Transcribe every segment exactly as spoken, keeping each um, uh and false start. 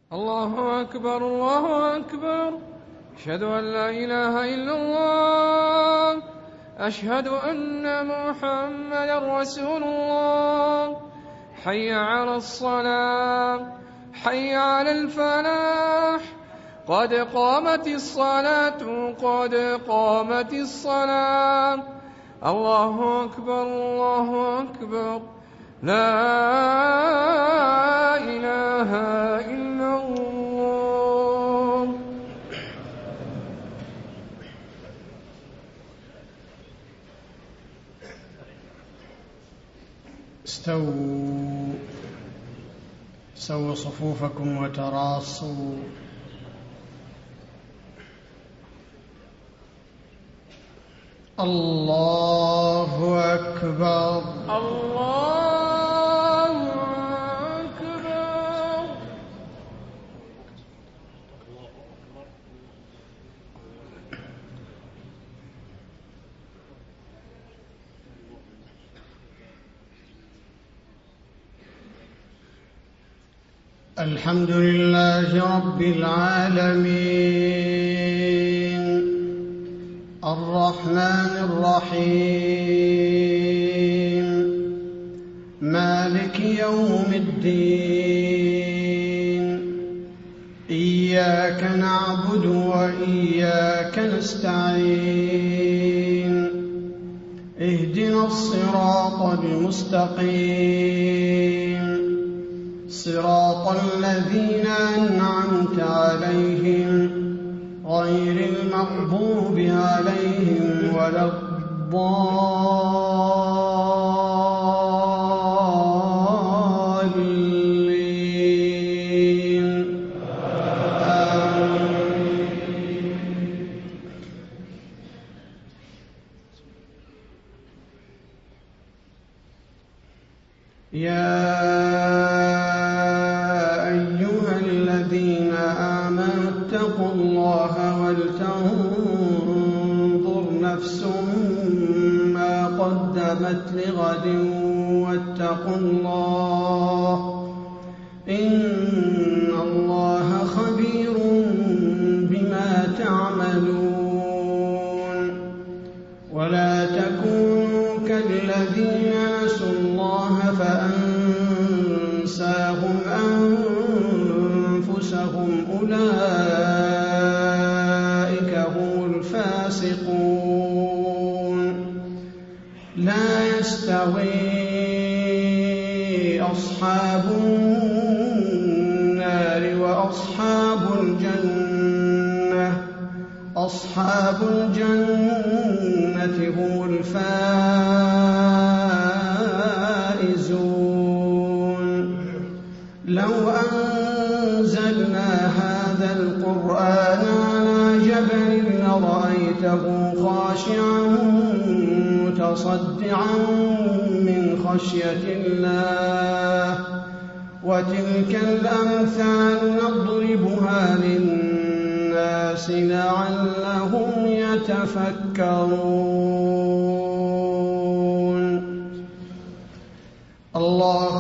الله أكبر الله أكبر. أشهد أن لا إله إلا الله. أشهد أن محمدا رسول الله. حي على الصلاة حي على الفلاح. قد قامت الصلاة قد قامت الصلاة. الله أكبر الله أكبر. لا إله إلا الله. استووا سووا صفوفكم وتراصوا. الله أكبر الله أكبر. الحمد لله رب العالمين الرحمن الرحيم مالك يوم الدين. إياك نعبد وإياك نستعين. اهدنا الصراط المستقيم صراط الذين أنعمت عليهم غير المغضوب عليهم ولا الضالين. آمين. يا أيها الذين آمنوا اتقوا الله ولتنظر نفس ما قدمت لغد واتقوا الله إن الله خبير بما تعملون. ولا تكونوا كالذين نسوا الله فأنساهم أنفسهم أولئك هم الفاسقون. لا يستوي أصحاب النار وأصحاب الجنة أصحاب الجنة هم الفائزون. لو أنزلنا هذا القرآن على جبل لرأيته خاشعا متصدعا من خشية الله. وتلك الأمثال نضربها للناس لعلهم يتفكرون. الله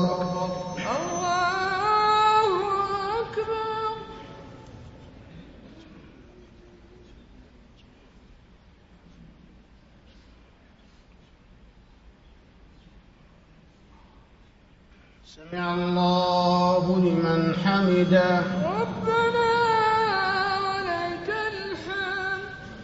سمع الله لمن حمده. ربنا ولك الحمد.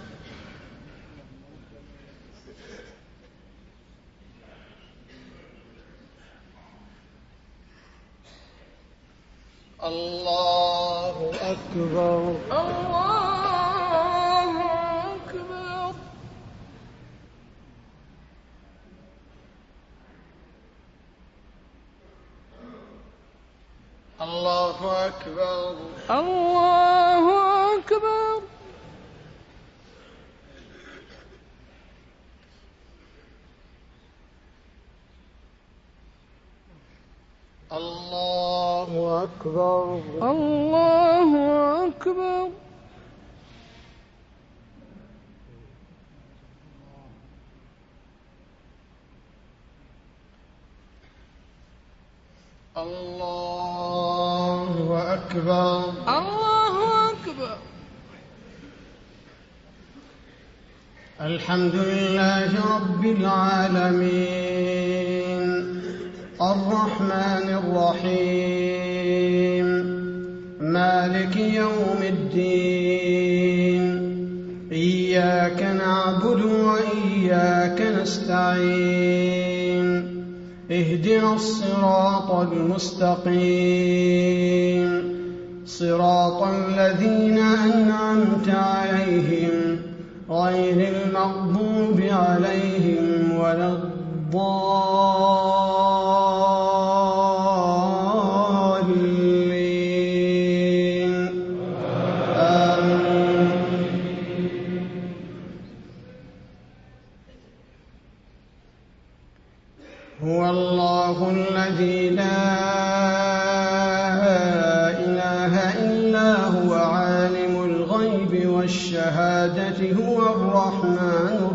الله أكبر الله أكبر. الله أكبر الله أكبر. الله أكبر الله أكبر. الله أكبر. الله أكبر. الحمد لله رب العالمين الرحمن الرحيم مالك يوم الدين إياك نعبد وإياك نستعين اهدنا الصراط المستقيم صراط الذين أنعمت عليهم غير المغضوب عليهم ولا الضالين آمين. هو الله الذي لا إله إلا هو عالم الغيب والشهادة هو الرحمن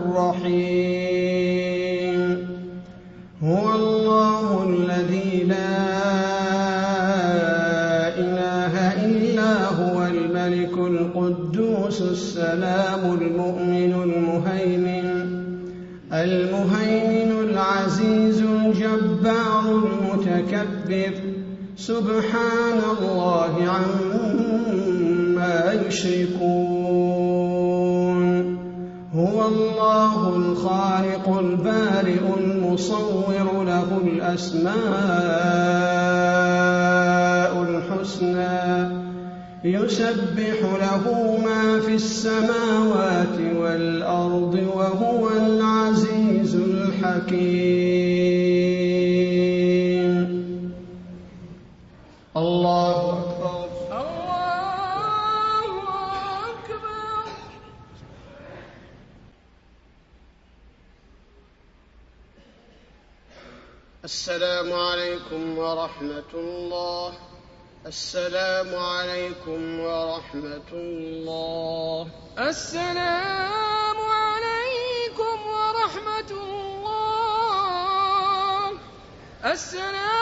الرحيم. هو الله الذي لا إله إلا هو الملك القدوس السلام المؤمن المهيمن المهيمن العزيز الجبار المتكبر سبحان الله عما يشركون. هو الله الخالق البارئ المصور له الأسماء الحسنى يسبح له ما في السماوات والأرض وهو العزيز الحكيم. الله أكبر. الله أكبر. السلام عليكم ورحمة الله. السلام عليكم ورحمة الله. السلام عليكم ورحمة الله. السلام